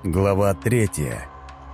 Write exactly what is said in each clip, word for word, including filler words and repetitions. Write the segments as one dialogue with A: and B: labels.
A: Глава третья.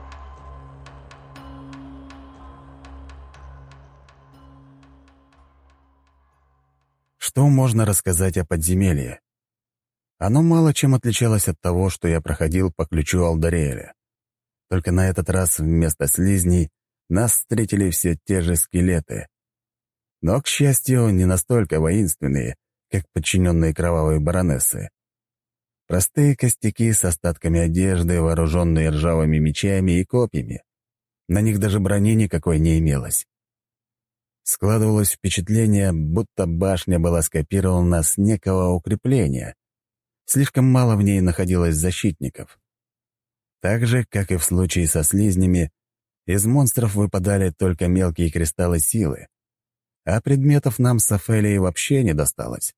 A: Что можно рассказать о подземелье? Оно мало чем отличалось от того, что я проходил по ключу Алдариэля. Только на этот раз вместо слизней нас встретили все те же скелеты. Но, к счастью, не настолько воинственные, как подчиненные кровавые баронессы. Простые костяки с остатками одежды, вооруженные ржавыми мечами и копьями. На них даже брони никакой не имелось. Складывалось впечатление, будто башня была скопирована с некого укрепления. Слишком мало в ней находилось защитников. Так же, как и в случае со слизнями, из монстров выпадали только мелкие кристаллы силы, а предметов нам с Офелией вообще не досталось.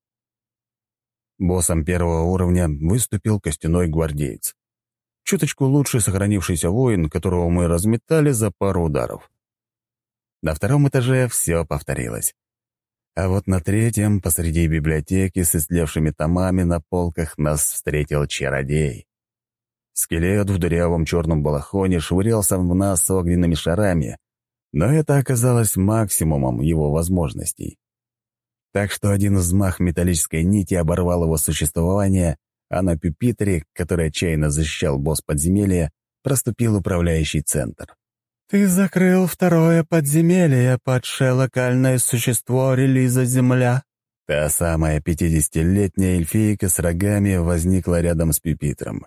A: Боссом первого уровня выступил костяной гвардеец. Чуточку лучше сохранившийся воин, которого мы разметали за пару ударов. На втором этаже все повторилось. А вот на третьем, посреди библиотеки с истлевшими томами на полках, нас встретил чародей. Скелет в дырявом черном балахоне швырялся в нас огненными шарами, но это оказалось максимумом его возможностей. Так что один взмах металлической нити оборвал его существование, а на пюпитре, который отчаянно защищал босс подземелья, проступил управляющий центр.
B: «Ты закрыл второе подземелье, падшее локальное существо релиза Земля».
A: Та самая пятидесятилетняя эльфийка с рогами возникла рядом с пюпитром.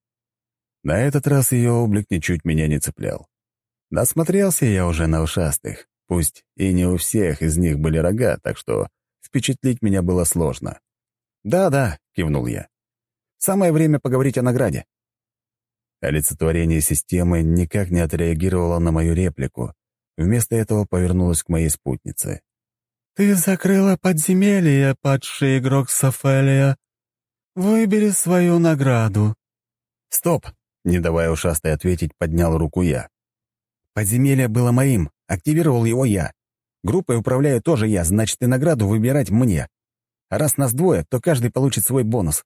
A: На этот раз ее облик ничуть меня не цеплял. Насмотрелся я уже на ушастых, пусть и не у всех из них были рога, так что впечатлить меня было сложно.
B: «Да-да», — кивнул я. «Самое время поговорить о награде».
A: Олицетворение системы никак не отреагировало на мою реплику. Вместо этого повернулась к моей спутнице.
B: «Ты закрыла подземелье, падший игрок Софелия. Выбери свою награду».
A: «Стоп!» — не давая ушастой ответить, поднял руку я. «Подземелье было моим, активировал его я. Группой управляю тоже я, значит, и награду выбирать мне. А раз нас двое, то каждый получит свой бонус».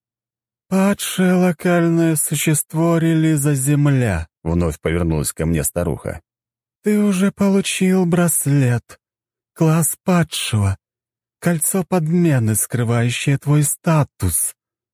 B: «Падшее локальное существо релиза Земля», —
A: вновь повернулась ко мне старуха.
B: «Ты уже получил браслет. Класс падшего. Кольцо подмены, скрывающее твой статус.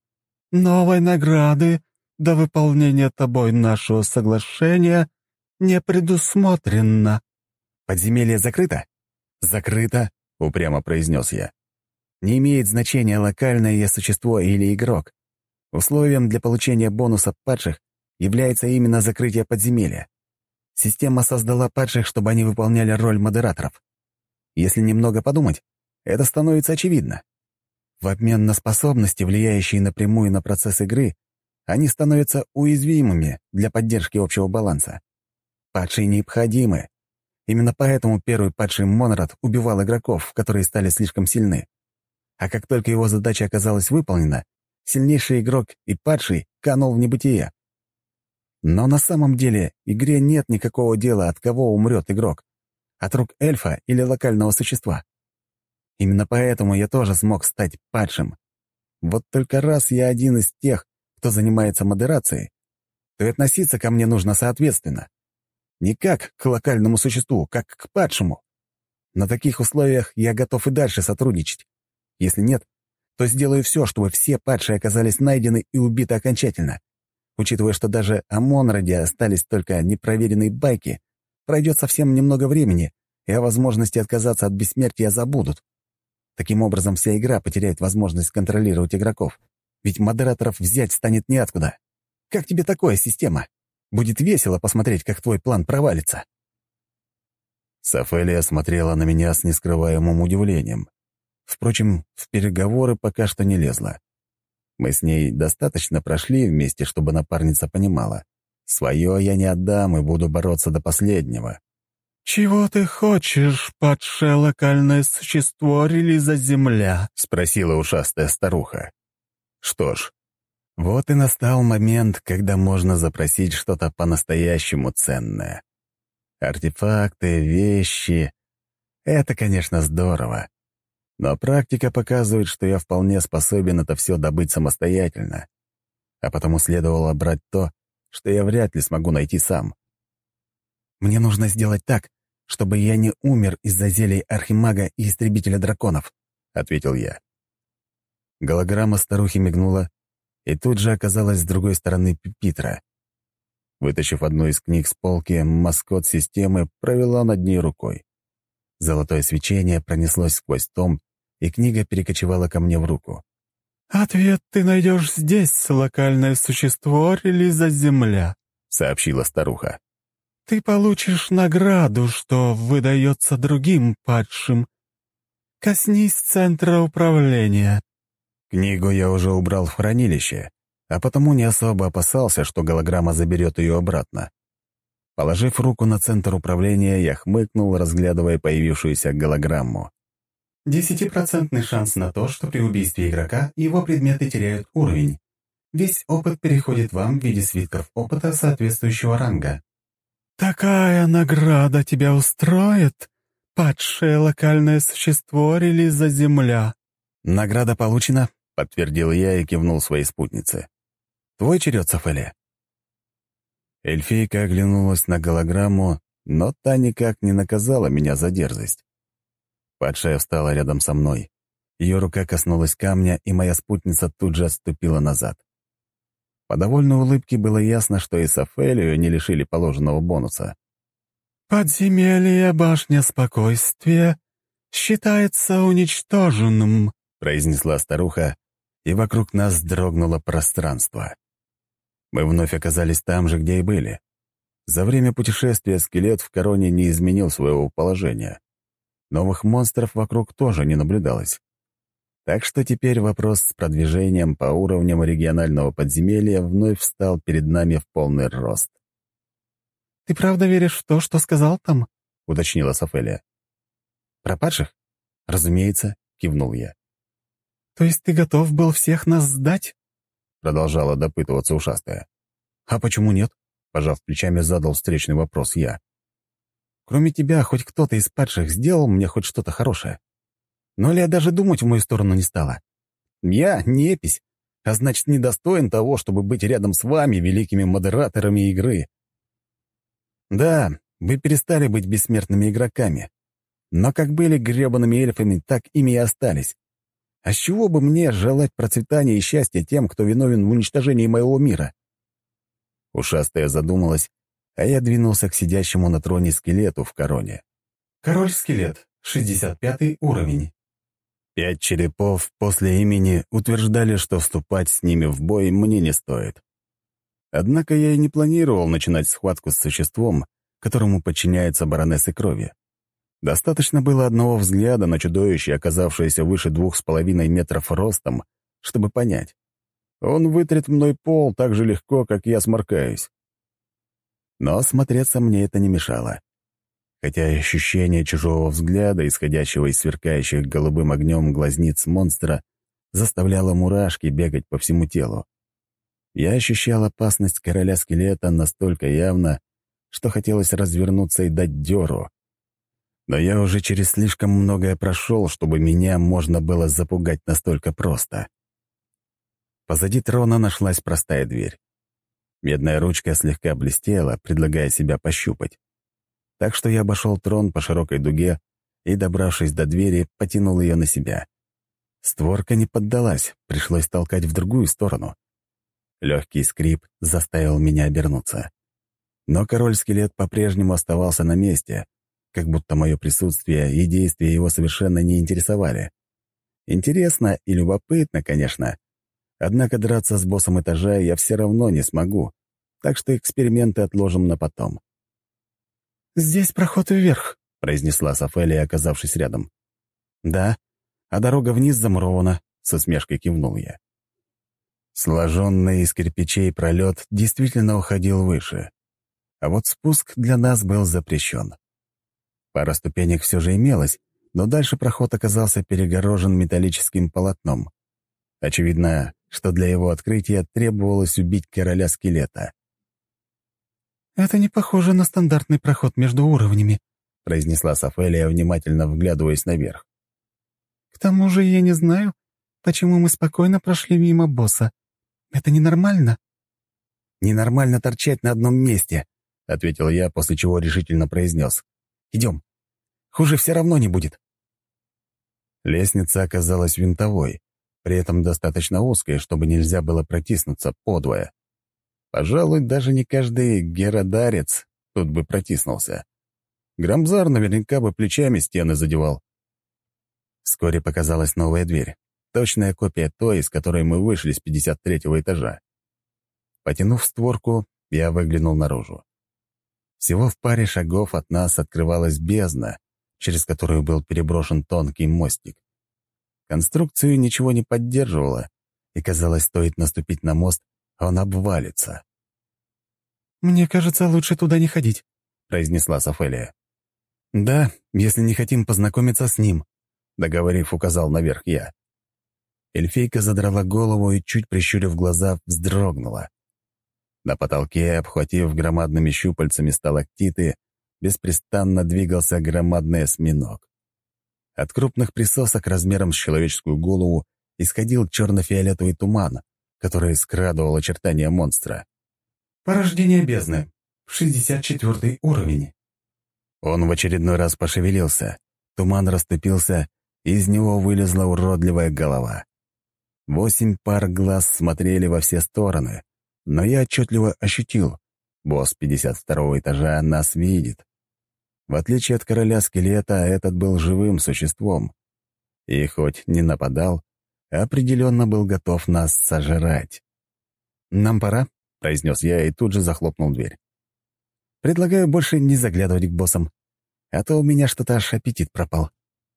B: Новой награды до выполнения тобой нашего соглашения не предусмотрено».
A: «Подземелье закрыто?» «Закрыто», — упрямо произнес я. «Не имеет значения, локальное я существо или игрок. Условием для получения бонуса падших является именно закрытие подземелья. Система создала падших, чтобы они выполняли роль модераторов. Если немного подумать, это становится очевидно. В обмен на способности, влияющие напрямую на процесс игры, они становятся уязвимыми для поддержки общего баланса. Падшие необходимы. Именно поэтому первый падший Монрад убивал игроков, которые стали слишком сильны. А как только его задача оказалась выполнена, сильнейший игрок и падший канул в небытие. Но на самом деле игре нет никакого дела, от кого умрет игрок. От рук эльфа или локального существа. Именно поэтому я тоже смог стать падшим. Вот только раз я один из тех, кто занимается модерацией, то и относиться ко мне нужно соответственно. Не как к локальному существу, как к падшему. На таких условиях я готов и дальше сотрудничать. Если нет, то сделаю все, чтобы все падшие оказались найдены и убиты окончательно. Учитывая, что даже о Монраде остались только непроверенные байки, пройдет совсем немного времени, и о возможности отказаться от бессмертия забудут. Таким образом, вся игра потеряет возможность контролировать игроков, ведь модераторов взять станет неоткуда. Как тебе такая система? Будет весело посмотреть, как твой план провалится». Софелия смотрела на меня с нескрываемым удивлением. Впрочем, в переговоры пока что не лезла. Мы с ней достаточно прошли вместе, чтобы напарница понимала. Свое я не отдам и буду бороться до последнего.
B: «Чего ты хочешь, падшее локальное существо релиза Земля?» —
A: спросила ушастая старуха. Что ж, вот и настал момент, когда можно запросить что-то по-настоящему ценное. Артефакты, вещи — это, конечно, здорово. Но практика показывает, что я вполне способен это все добыть самостоятельно. А потому следовало брать то, что я вряд ли смогу найти сам. «Мне нужно сделать так, чтобы я не умер из-за зелий Архимага и Истребителя драконов», — ответил я. Голограмма старухи мигнула, и тут же оказалась с другой стороны пюпитра. Вытащив одну из книг с полки, маскот системы провела над ней рукой. Золотое свечение пронеслось сквозь том, и книга перекочевала ко мне в руку.
B: «Ответ ты найдешь здесь, локальное существо релиза Земля», —
A: сообщила старуха.
B: «Ты получишь награду, что выдается другим падшим. Коснись центра управления».
A: Книгу я уже убрал в хранилище, а потому не особо опасался, что голограмма заберет ее обратно. Положив руку на центр управления, я хмыкнул, разглядывая появившуюся голограмму.
C: Десятипроцентный шанс на то, что при убийстве игрока его предметы теряют уровень. Весь опыт переходит вам в виде свитков опыта соответствующего ранга.
B: «Такая награда тебя устроит, падшее локальное существо релиза Земля?»
A: «Награда получена», — подтвердил я и кивнул своей спутнице. «Твой черед, Софелия». Эльфийка оглянулась на голограмму, но та никак не наказала меня за дерзость. Падшая встала рядом со мной. Ее рука коснулась камня, и моя спутница тут же отступила назад. По довольной улыбке было ясно, что и Софелию не лишили положенного бонуса.
B: «Подземелье Башня Спокойствия считается уничтоженным», —
A: произнесла старуха, и вокруг нас дрогнуло пространство. Мы вновь оказались там же, где и были. За время путешествия скелет в короне не изменил своего положения. Новых монстров вокруг тоже не наблюдалось. Так что теперь вопрос с продвижением по уровням регионального подземелья вновь встал перед нами в полный рост.
B: «Ты правда веришь в то, что сказал там?»
A: — уточнила Софелия. «Про падших? Разумеется», — кивнул я.
B: «То есть ты готов был всех нас сдать?»
A: — продолжала допытываться ушастая. «А почему нет?» — пожав плечами, задал встречный вопрос я. «Кроме тебя, хоть кто-то из падших сделал мне хоть что-то хорошее. Но Лея даже думать в мою сторону не стала. Я непись, а значит, недостоин того, чтобы быть рядом с вами, великими модераторами игры. Да, вы перестали быть бессмертными игроками, но как были гребаными эльфами, так ими и остались. А с чего бы мне желать процветания и счастья тем, кто виновен в уничтожении моего мира?» Ушастая задумалась, а я двинулся к сидящему на троне скелету в короне.
C: Король-скелет, шестьдесят пятый уровень.
A: Пять черепов после имени утверждали, что вступать с ними в бой мне не стоит. Однако я и не планировал начинать схватку с существом, которому подчиняется баронесса крови. Достаточно было одного взгляда на чудовище, оказавшееся выше двух с половиной метров ростом, чтобы понять. Он вытрет мной пол так же легко, как я сморкаюсь. Но смотреться мне это не мешало. Хотя ощущение чужого взгляда, исходящего из сверкающих голубым огнем глазниц монстра, заставляло мурашки бегать по всему телу. Я ощущал опасность короля-скелета настолько явно, что хотелось развернуться и дать дёру. Но я уже через слишком многое прошел, чтобы меня можно было запугать настолько просто. Позади трона нашлась простая дверь. Медная ручка слегка блестела, предлагая себя пощупать. Так что я обошел трон по широкой дуге и, добравшись до двери, потянул ее на себя. Створка не поддалась, пришлось толкать в другую сторону. Легкий скрип заставил меня обернуться. Но король-скелет по-прежнему оставался на месте, как будто мое присутствие и действия его совершенно не интересовали. Интересно и любопытно, конечно. Однако драться с боссом этажа я все равно не смогу, так что эксперименты отложим на потом.
B: «Здесь проход вверх»,
A: — произнесла Софелия, оказавшись рядом. «Да, а дорога вниз замурована», — с усмешкой кивнул я. Сложенный из кирпичей пролет действительно уходил выше, а вот спуск для нас был запрещен. Пара ступенек все же имелась, но дальше проход оказался перегорожен металлическим полотном. Очевидно, что для его открытия требовалось убить короля-скелета.
B: «Это не похоже на стандартный проход между уровнями», —
A: произнесла Софелия, внимательно вглядываясь наверх.
B: «К тому же я не знаю, почему мы спокойно прошли мимо босса. Это ненормально».
A: Ненормально торчать на одном месте», — ответил я, после чего решительно произнес. «Идем. Хуже все равно не будет». Лестница оказалась винтовой, при этом достаточно узкой, чтобы нельзя было протиснуться подвое. Пожалуй, даже не каждый геродарец тут бы протиснулся. Грамзар наверняка бы плечами стены задевал. Вскоре показалась новая дверь, точная копия той, из которой мы вышли с пятьдесят третьего этажа. Потянув створку, я выглянул наружу. Всего в паре шагов от нас открывалась бездна, через которую был переброшен тонкий мостик. Конструкцию ничего не поддерживало, и, казалось, стоит наступить на мост, он обвалится.
B: «Мне кажется, лучше туда не ходить»,
A: — произнесла Софелия. «Да, если не хотим познакомиться с ним», — договорив, указал наверх я. Эльфийка задрала голову и, чуть прищурив глаза, вздрогнула. На потолке, обхватив громадными щупальцами сталактиты, беспрестанно двигался громадный осьминог. От крупных присосок размером с человеческую голову исходил черно-фиолетовый туман, который скрадывал очертания монстра.
C: Порождение бездны. шестьдесят четвёртый уровень.
A: Он в очередной раз пошевелился, туман расступился, и из него вылезла уродливая голова. Восемь пар глаз смотрели во все стороны, но я отчетливо ощутил, босс пятьдесят второго этажа нас видит. В отличие от короля скелета, этот был живым существом. И хоть не нападал, определенно был готов нас сожрать. «Нам пора», — произнес я и тут же захлопнул дверь. «Предлагаю больше не заглядывать к боссам, а то у меня что-то аж аппетит пропал».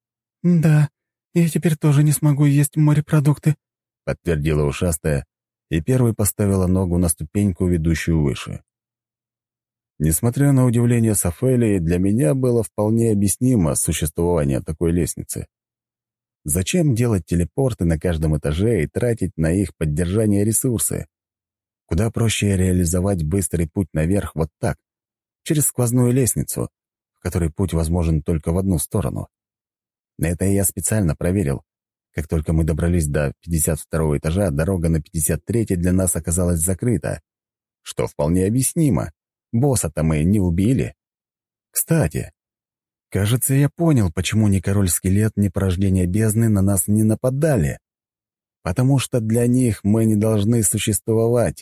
B: «Да, я теперь тоже не смогу есть морепродукты»,
A: — подтвердила ушастая и первой поставила ногу на ступеньку, ведущую выше. Несмотря на удивление Софелии, для меня было вполне объяснимо существование такой лестницы. Зачем делать телепорты на каждом этаже и тратить на их поддержание ресурсы? Куда проще реализовать быстрый путь наверх вот так, через сквозную лестницу, в которой путь возможен только в одну сторону. Это я специально проверил. Как только мы добрались до пятьдесят второго этажа, дорога на пятьдесят третий для нас оказалась закрыта, что вполне объяснимо. Босса-то мы не убили. Кстати, кажется, я понял, почему ни король-скелет, ни порождение бездны на нас не нападали. Потому что для них мы не должны существовать.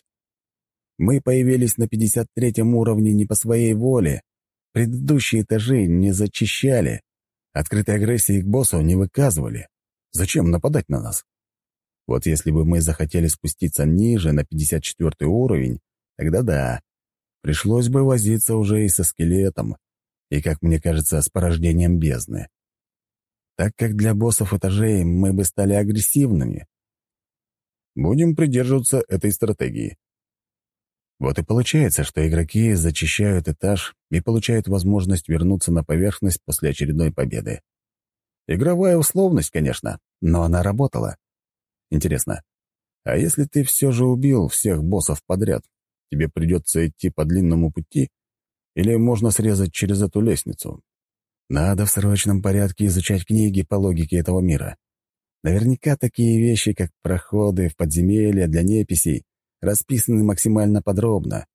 A: Мы появились на пятьдесят третьем уровне не по своей воле. Предыдущие этажи не зачищали. Открытой агрессии к боссу не выказывали. Зачем нападать на нас? Вот если бы мы захотели спуститься ниже, на пятьдесят четвёртый уровень, тогда да, пришлось бы возиться уже и со скелетом, и, как мне кажется, с порождением бездны. Так как для боссов этажей мы бы стали агрессивными. Будем придерживаться этой стратегии. Вот и получается, что игроки зачищают этаж и получают возможность вернуться на поверхность после очередной победы. Игровая условность, конечно, но она работала. Интересно, а если ты все же убил всех боссов подряд, тебе придется идти по длинному пути или можно срезать через эту лестницу? Надо в срочном порядке изучать книги по логике этого мира. Наверняка такие вещи, как проходы в подземелья для неписей, расписаны максимально подробно.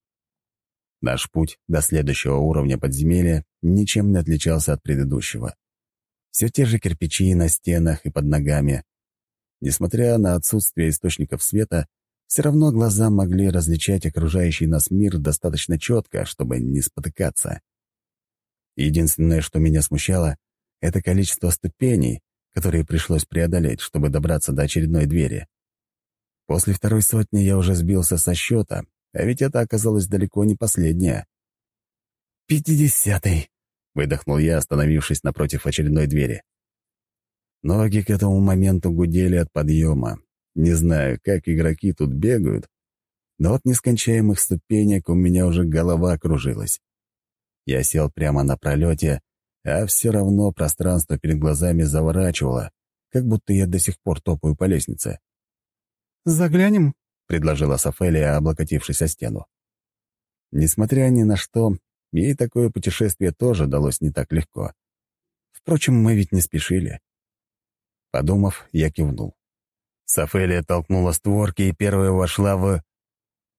A: Наш путь до следующего уровня подземелья ничем не отличался от предыдущего. Все те же кирпичи на стенах и под ногами. Несмотря на отсутствие источников света, все равно глаза могли различать окружающий нас мир достаточно четко, чтобы не спотыкаться. Единственное, что меня смущало, это количество ступеней, которые пришлось преодолеть, чтобы добраться до очередной двери. После второй сотни я уже сбился со счета, а ведь это оказалось далеко не последняя. «Пятидесятый!» — выдохнул я, остановившись напротив очередной двери. Ноги к этому моменту гудели от подъема. Не знаю, как игроки тут бегают, но от нескончаемых ступенек у меня уже голова кружилась. Я сел прямо на пролете, а все равно пространство перед глазами заворачивало, как будто я до сих пор топаю по лестнице.
B: «Заглянем?»
A: — предложила Софелия, облокотившись о стену. Несмотря ни на что, ей такое путешествие тоже далось не так легко. Впрочем, мы ведь не спешили. Подумав, я кивнул. Софелия толкнула створки и первая вошла в...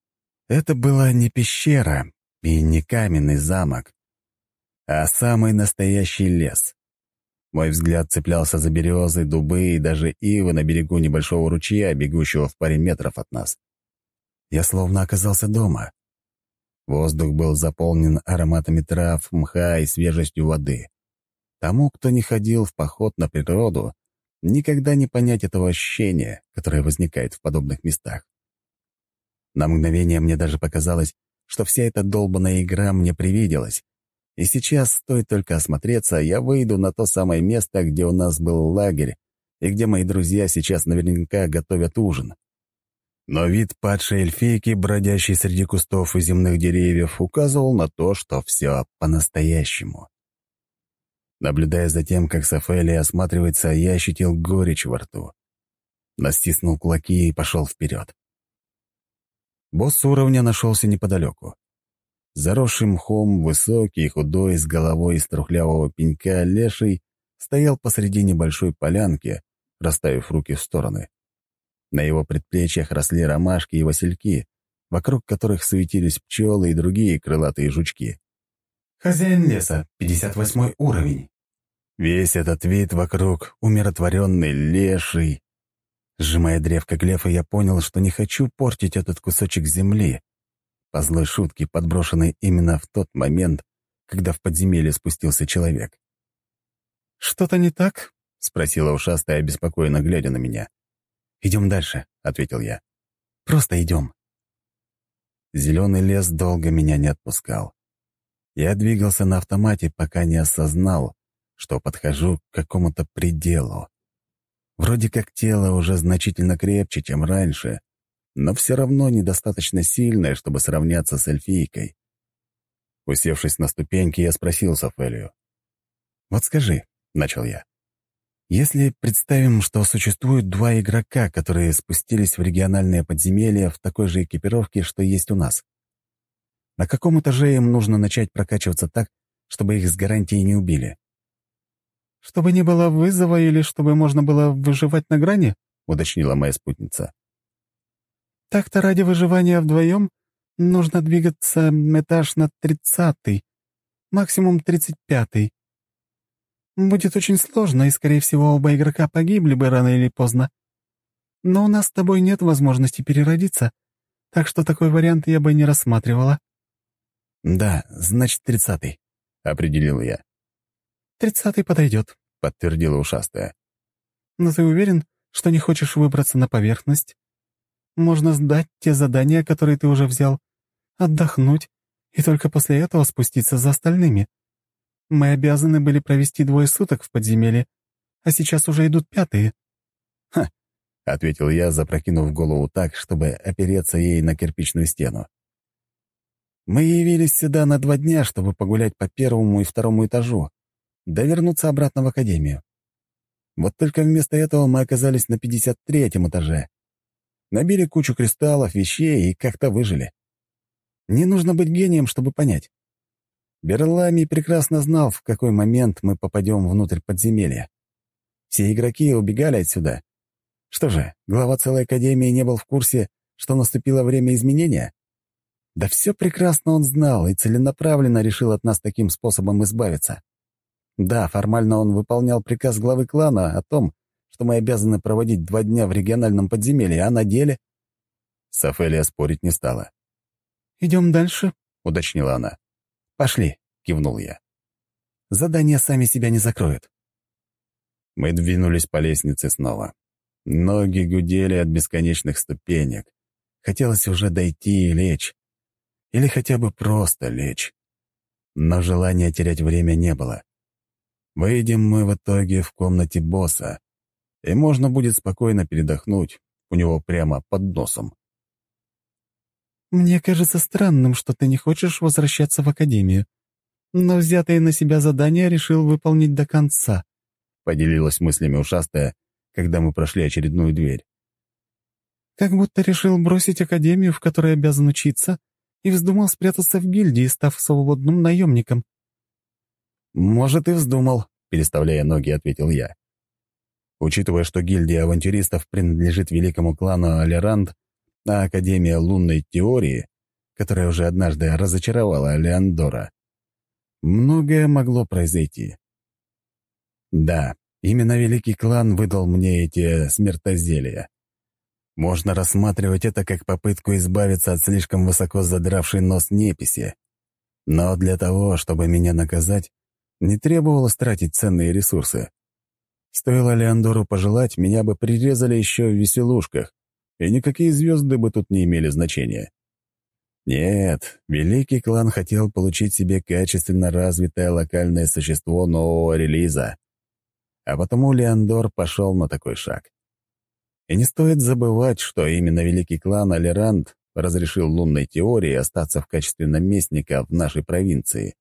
A: Это была не пещера и не каменный замок, а самый настоящий лес. Мой взгляд цеплялся за березы, дубы и даже ивы на берегу небольшого ручья, бегущего в паре метров от нас. Я словно оказался дома. Воздух был заполнен ароматами трав, мха и свежестью воды. Тому, кто не ходил в поход на природу, никогда не понять этого ощущения, которое возникает в подобных местах. На мгновение мне даже показалось, что вся эта долбанная игра мне привиделась, и сейчас, стоит только осмотреться, я выйду на то самое место, где у нас был лагерь, и где мои друзья сейчас наверняка готовят ужин. Но вид падшей эльфийки, бродящей среди кустов и земных деревьев, указывал на то, что все по-настоящему. Наблюдая за тем, как Софелия осматривается, я ощутил горечь во рту. Настиснул кулаки и пошел вперед. Босс уровня нашелся неподалеку. Заросший мхом, высокий и худой, с головой из трухлявого пенька леший стоял посреди небольшой полянки, расставив руки в стороны. На его предплечьях росли ромашки и васильки, вокруг которых суетились пчелы и другие крылатые жучки.
C: Хозяин леса, пятьдесят восьмой уровень.
A: Весь этот вид вокруг умиротворенный, леший. Сжимая древко глефа, я понял, что не хочу портить этот кусочек земли. По злой шутке, подброшенной именно в тот момент, когда в подземелье спустился человек.
B: «Что-то не так?»
A: — спросила ушастая, обеспокоенно глядя на меня. «Идем дальше», — ответил я. «Просто идем». Зеленый лес долго меня не отпускал. Я двигался на автомате, пока не осознал, что подхожу к какому-то пределу. Вроде как тело уже значительно крепче, чем раньше, но все равно недостаточно сильное, чтобы сравняться с эльфийкой. Усевшись на ступеньки, я спросил Софелию. «Вот скажи», — начал я, — «если представим, что существуют два игрока, которые спустились в региональное подземелье в такой же экипировке, что есть у нас, на каком этаже им нужно начать прокачиваться так, чтобы их с гарантией не убили?»
B: «Чтобы не было вызова или чтобы можно было выживать на грани?» — уточнила моя спутница. «Так-то ради выживания вдвоем нужно двигаться этаж на тридцатый, максимум тридцать пятый. Будет очень сложно, и, скорее всего, оба игрока погибли бы рано или поздно. Но у нас с тобой нет возможности переродиться, так что такой вариант я бы не рассматривала».
A: «Да, значит, тридцатый», — определил я.
B: «Тридцатый подойдет», — подтвердила ушастая. «Но ты уверен, что не хочешь выбраться на поверхность? Можно сдать те задания, которые ты уже взял, отдохнуть, и только после этого спуститься за остальными. Мы обязаны были провести двое суток в подземелье, а сейчас уже идут пятые».
A: «Ха», — ответил я, запрокинув голову так, чтобы опереться ей на кирпичную стену. «Мы явились сюда на два дня, чтобы погулять по первому и второму этажу, да вернуться обратно в академию. Вот только вместо этого мы оказались на пятьдесят третьем этаже. Набили кучу кристаллов, вещей и как-то выжили. Не нужно быть гением, чтобы понять. Берламий прекрасно знал, в какой момент мы попадем внутрь подземелья. Все игроки убегали отсюда. Что же, глава целой академии не был в курсе, что наступило время изменения? Да все прекрасно он знал и целенаправленно решил от нас таким способом избавиться. Да, формально он выполнял приказ главы клана о том, что мы обязаны проводить два дня в региональном подземелье, а на деле...» Софелия спорить не стала.
B: «Идем дальше»,
A: — уточнила она. «Пошли», — кивнул я. «Задания сами себя не закроют». Мы двинулись по лестнице снова. Ноги гудели от бесконечных ступенек. Хотелось уже дойти и лечь. Или хотя бы просто лечь. Но желания терять время не было. Выйдем мы в итоге в комнате босса, и можно будет спокойно передохнуть у него прямо под носом.
B: «Мне кажется странным, что ты не хочешь возвращаться в академию, но взятое на себя задание решил выполнить до конца», —
A: поделилась мыслями ушастая, когда мы прошли очередную дверь.
B: «Как будто решил бросить академию, в которой обязан учиться, и вздумал спрятаться в гильдии, став свободным наемником».
A: «Может, и вздумал», — переставляя ноги, ответил я. Учитывая, что гильдия авантюристов принадлежит великому клану Алеранд, а Академия лунной теории, которая уже однажды разочаровала Леандора. Многое могло произойти. Да, именно Великий Клан выдал мне эти смертозелия. Можно рассматривать это как попытку избавиться от слишком высоко задравшей нос неписи. Но для того, чтобы меня наказать, не требовалось тратить ценные ресурсы. Стоило Леандору пожелать, меня бы прирезали еще в веселушках, и никакие звезды бы тут не имели значения. Нет, Великий Клан хотел получить себе качественно развитое локальное существо нового релиза. А потому Леандор пошел на такой шаг. И не стоит забывать, что именно Великий Клан Алеранд разрешил лунной теории остаться в качестве наместника в нашей провинции.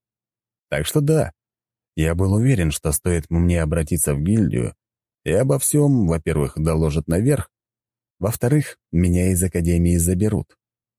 A: Так что да, я был уверен, что стоит мне обратиться в гильдию, и обо всем, во-первых, доложат наверх, во-вторых, меня из Академии заберут.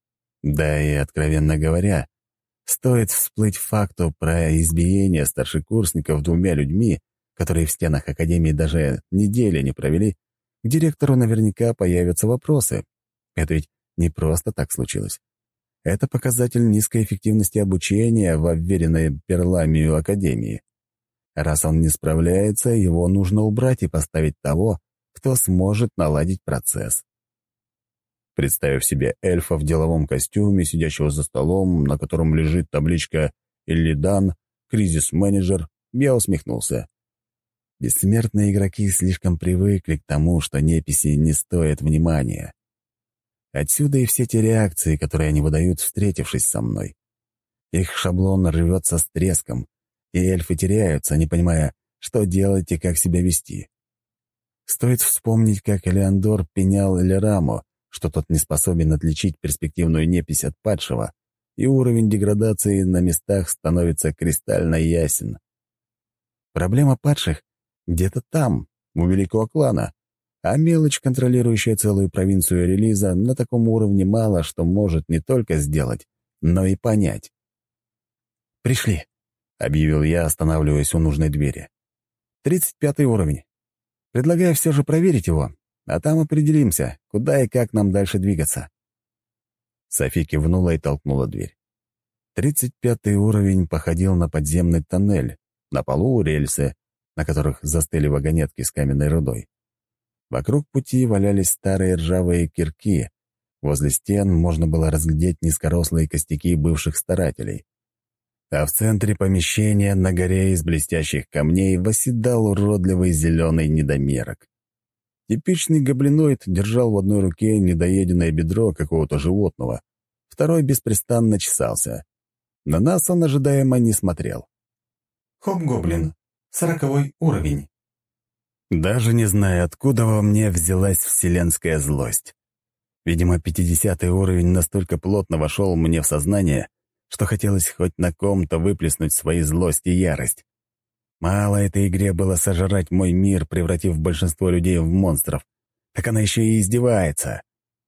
A: Да и, откровенно говоря, стоит всплыть факту про избиение старшекурсников двумя людьми, которые в стенах Академии даже недели не провели, к директору наверняка появятся вопросы. Это ведь не просто так случилось. Это показатель низкой эффективности обучения в обверенной Перламию Академии. Раз он не справляется, его нужно убрать и поставить того, кто сможет наладить процесс. Представив себе эльфа в деловом костюме, сидящего за столом, на котором лежит табличка «Иллидан», «Кризис-менеджер», я усмехнулся. Бессмертные игроки слишком привыкли к тому, что неписи не стоят внимания. Отсюда и все те реакции, которые они выдают, встретившись со мной. Их шаблон рвется с треском, и эльфы теряются, не понимая, что делать и как себя вести. Стоит вспомнить, как Элеандор пенял Элераму, что тот не способен отличить перспективную непись от падшего, и уровень деградации на местах становится кристально ясен. Проблема падших где-то там, у Великого Клана, а мелочь, контролирующая целую провинцию релиза, на таком уровне мало что может не только сделать, но и понять. «Пришли», — объявил я, останавливаясь у нужной двери. «Тридцать пятый уровень. Предлагаю все же проверить его, а там определимся, куда и как нам дальше двигаться». Софи кивнула и толкнула дверь. Тридцать пятый уровень походил на подземный тоннель, на полу рельсы, на которых застыли вагонетки с каменной рудой. Вокруг пути валялись старые ржавые кирки. Возле стен можно было разглядеть низкорослые костяки бывших старателей. А в центре помещения на горе из блестящих камней восседал уродливый зеленый недомерок. Типичный гоблиноид держал в одной руке недоеденное бедро какого-то животного, второй беспрестанно чесался. На нас он ожидаемо не смотрел.
C: Хоп-гоблин. Сороковой уровень.
A: Даже не знаю, откуда во мне взялась вселенская злость. Видимо, пятидесятый уровень настолько плотно вошел мне в сознание, что хотелось хоть на ком-то выплеснуть свои злость и ярость. Мало этой игре было сожрать мой мир, превратив большинство людей в монстров, так она еще и издевается.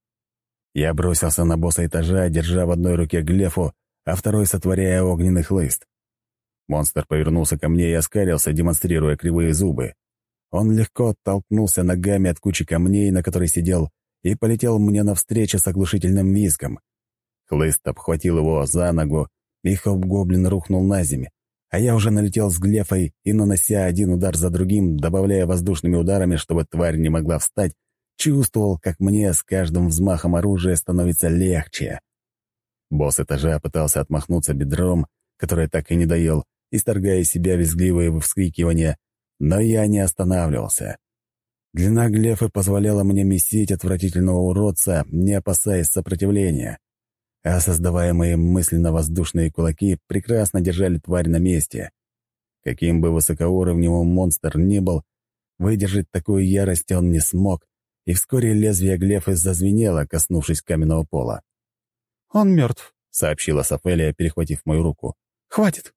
A: Я бросился на босса этажа, держа в одной руке глефу, а второй сотворяя огненный хлыст. Монстр повернулся ко мне и оскалился, демонстрируя кривые зубы. Он легко оттолкнулся ногами от кучи камней, на которой сидел, и полетел мне навстречу с оглушительным визгом. Хлыст обхватил его за ногу, и хоп-гоблин рухнул на землю, а я уже налетел с глефой и, нанося один удар за другим, добавляя воздушными ударами, чтобы тварь не могла встать, чувствовал, как мне с каждым взмахом оружия становится легче. Босс этажа пытался отмахнуться бедром, которое так и не доел, исторгая из себя визгливые вскрикивания, но я не останавливался. Длина глефы позволяла мне месить отвратительного уродца, не опасаясь сопротивления, а создаваемые мысленно воздушные кулаки прекрасно держали тварь на месте. Каким бы высокоуровневым монстр ни был, выдержать такую ярость он не смог, и вскоре лезвие глефы зазвенело, коснувшись каменного пола.
B: «Он мертв»,
A: — сообщила Софелия, перехватив мою руку.
B: «Хватит».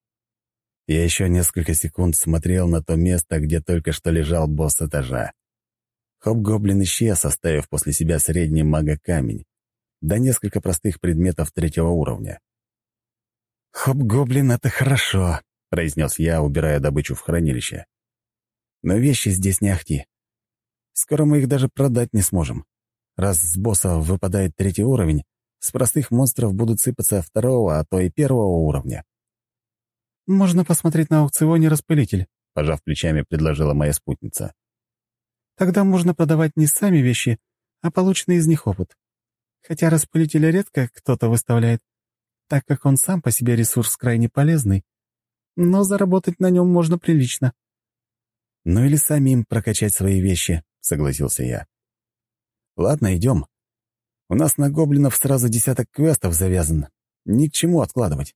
A: Я еще несколько секунд смотрел на то место, где только что лежал босс этажа. Хоп-гоблин исчез, оставив после себя средний мага-камень, да несколько простых предметов третьего уровня. «Хоп-гоблин — это хорошо», — произнес я, убирая добычу в хранилище. «Но вещи здесь не ахти. Скоро мы их даже продать не сможем. Раз с босса выпадает третий уровень, С простых монстров будут сыпаться второго, а то и первого уровня.
B: «Можно посмотреть на аукционе распылитель», — пожав плечами, предложила моя спутница. «Тогда можно продавать не сами вещи, а полученный из них опыт. Хотя распылителя редко кто-то выставляет, так как он сам по себе ресурс крайне полезный, но заработать на нем можно прилично».
A: «Ну или самим прокачать свои вещи», — согласился я. «Ладно, идем. У нас на гоблинов сразу десяток квестов завязан. Ни к чему откладывать».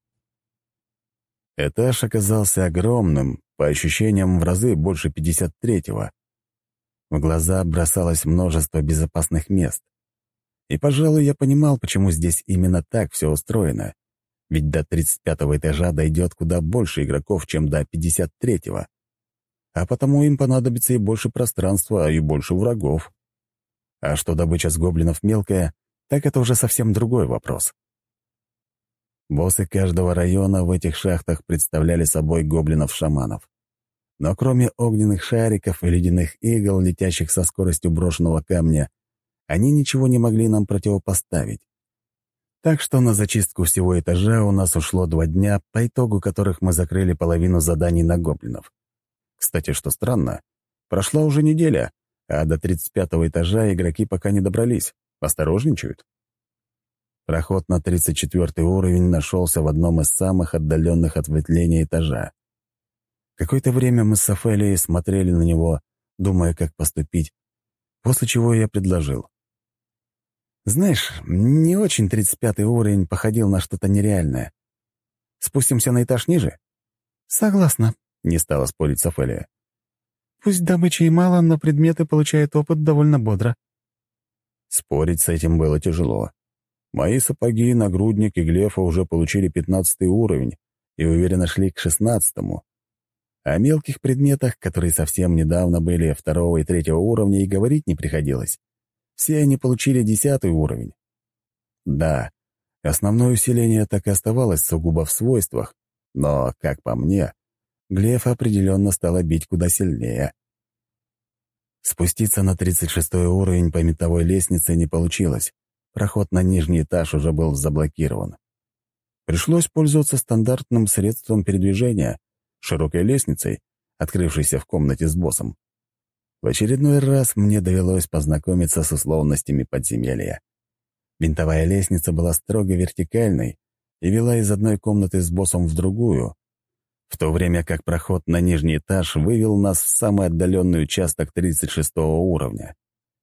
A: Этаж оказался огромным, по ощущениям в разы больше пятьдесят третьего. В глаза бросалось множество безопасных мест. И, пожалуй, я понимал, почему здесь именно так все устроено. Ведь до тридцать пятого этажа дойдет куда больше игроков, чем до пятьдесят третьего. А потому им понадобится и больше пространства, и больше врагов. А что добыча с гоблинов мелкая, так это уже совсем другой вопрос. Боссы каждого района в этих шахтах представляли собой гоблинов-шаманов. Но кроме огненных шариков и ледяных игл, летящих со скоростью брошенного камня, они ничего не могли нам противопоставить. Так что на зачистку всего этажа у нас ушло два дня, по итогу которых мы закрыли половину заданий на гоблинов. Кстати, что странно, прошла уже неделя, а до тридцать пятого этажа игроки пока не добрались, осторожничают. Проход на тридцать четвёртый уровень нашелся в одном из самых отдаленных ответвлений этажа. Какое-то время мы с Офелией смотрели на него, думая, как поступить, после чего я предложил. «Знаешь, не очень тридцать пятый уровень походил на что-то нереальное. Спустимся на этаж ниже?»
B: «Согласна», — не стала спорить Софелия. «Пусть добычи и мало, но предметы получают опыт довольно бодро».
A: Спорить с этим было тяжело. Мои сапоги, нагрудник и глефа уже получили пятнадцатый уровень и уверенно шли к шестнадцатому. О мелких предметах, которые совсем недавно были второго и третьего уровня, и говорить не приходилось. Все они получили десятый уровень. Да, основное усиление так и оставалось сугубо в свойствах, но, как по мне, глеф определенно стала бить куда сильнее. Спуститься на тридцать шестой уровень по винтовой лестнице не получилось. Проход на нижний этаж уже был заблокирован. Пришлось пользоваться стандартным средством передвижения — широкой лестницей, открывшейся в комнате с боссом. В очередной раз мне довелось познакомиться с условностями подземелья. Винтовая лестница была строго вертикальной и вела из одной комнаты с боссом в другую, в то время как проход на нижний этаж вывел нас в самый отдаленный участок тридцать шестого уровня.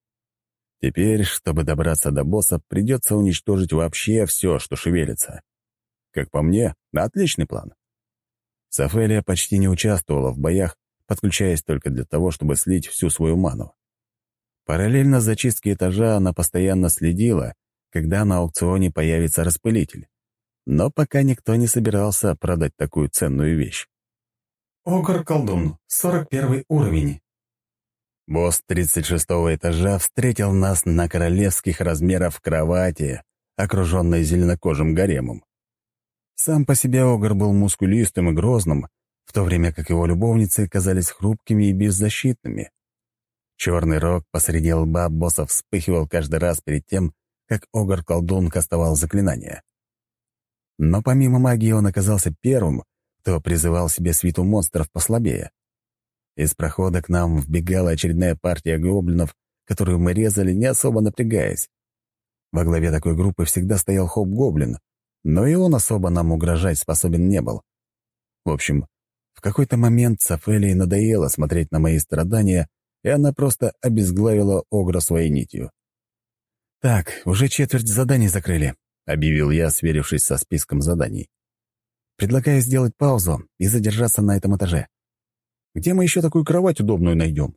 A: Теперь, чтобы добраться до босса, придется уничтожить вообще все, что шевелится. Как по мне, отличный план. Софелия почти не участвовала в боях, подключаясь только для того, чтобы слить всю свою ману. Параллельно зачистке этажа она постоянно следила, когда на аукционе появится распылитель. Но пока никто не собирался продать такую ценную вещь.
C: Огр-колдун, сорок первый уровень.
A: Босс тридцать шестого этажа встретил нас на королевских размеров кровати, окруженной зеленокожим гаремом. Сам по себе Огр был мускулистым и грозным, в то время как его любовницы казались хрупкими и беззащитными. Черный рог посреди лба босса вспыхивал каждый раз перед тем, как Огр-колдун кастовал заклинание. Но помимо магии он оказался первым, кто призывал себе свиту монстров послабее. Из прохода к нам вбегала очередная партия гоблинов, которую мы резали, не особо напрягаясь. Во главе такой группы всегда стоял Хоп-гоблин, но и он особо нам угрожать способен не был. В общем, в какой-то момент Софелии надоело смотреть на мои страдания, и она просто обезглавила Огра своей нитью. «Так, уже четверть заданий закрыли», — объявил я, сверившись со списком заданий. «Предлагаю сделать паузу и задержаться на этом этаже. Где мы еще такую кровать удобную найдем?»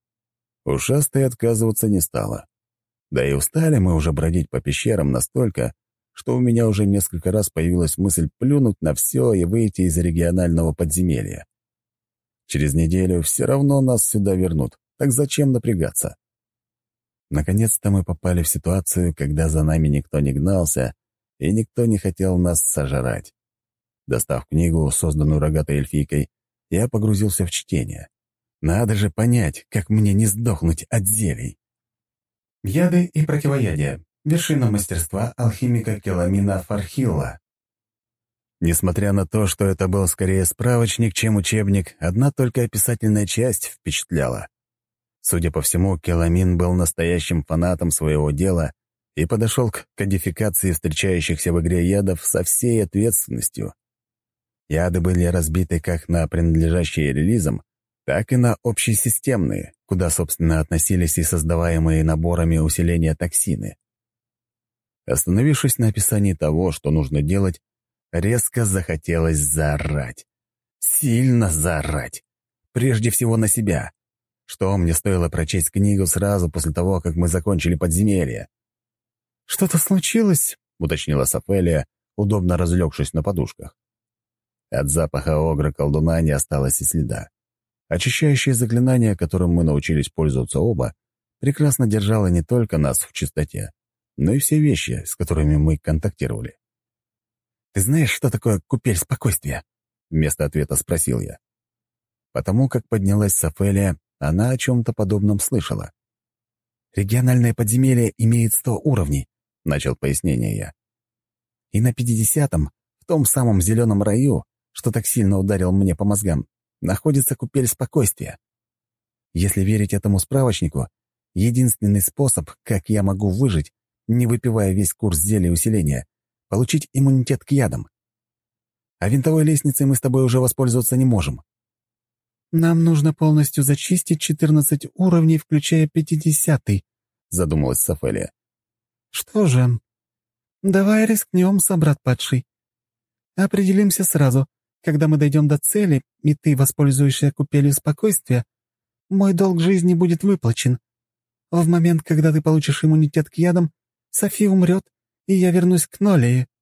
A: Ушастая отказываться не стала. Да и устали мы уже бродить по пещерам настолько, что у меня уже несколько раз появилась мысль плюнуть на все и выйти из регионального подземелья. Через неделю все равно нас сюда вернут, так зачем напрягаться? Наконец-то мы попали в ситуацию, когда за нами никто не гнался, и никто не хотел нас сожрать. Достав книгу, созданную рогатой эльфийкой, я погрузился в чтение. Надо же понять, как мне не сдохнуть от зелий.
C: Яды и противоядия. Вершина мастерства алхимика Келамина Фархилла.
A: Несмотря на то, что это был скорее справочник, чем учебник, одна только описательная часть впечатляла. Судя по всему, Келамин был настоящим фанатом своего дела и подошел к кодификации встречающихся в игре ядов со всей ответственностью. Яды были разбиты как на принадлежащие релизам, так и на общесистемные, куда, собственно, относились и создаваемые наборами усиления токсины. Остановившись на описании того, что нужно делать, резко захотелось заорать. Сильно заорать. Прежде всего на себя. Что мне стоило прочесть книгу сразу после того, как мы закончили подземелье.
B: «Что-то случилось?»
A: — уточнила Сафелия, удобно разлегшись на подушках. От запаха огра-колдуна не осталось и следа. Очищающее заклинание, которым мы научились пользоваться оба, прекрасно держало не только нас в чистоте, но и все вещи, с которыми мы контактировали. «Ты знаешь, что такое купель спокойствия?» — вместо ответа спросил я. Потому как поднялась Сафелия, она о чем-то подобном слышала. «Региональное подземелье имеет сто уровней», — начал пояснение я. «И на пятидесятом, в том самом зеленом раю, что так сильно ударил мне по мозгам, находится купель спокойствия. Если верить этому справочнику, единственный способ, как я могу выжить, не выпивая весь курс зелья усиления, получить иммунитет к ядам. А винтовой лестницей мы с тобой уже воспользоваться не можем».
B: «Нам нужно полностью зачистить четырнадцать уровней, включая пятидесятый», — задумалась Сафелия. «Что же, давай рискнем, собрат падший. Определимся сразу. Когда мы дойдем до цели, и ты воспользуешься купелью спокойствия, мой долг жизни будет выплачен. В момент, когда ты получишь иммунитет к ядам, Софи умрет, и я вернусь к Нолии».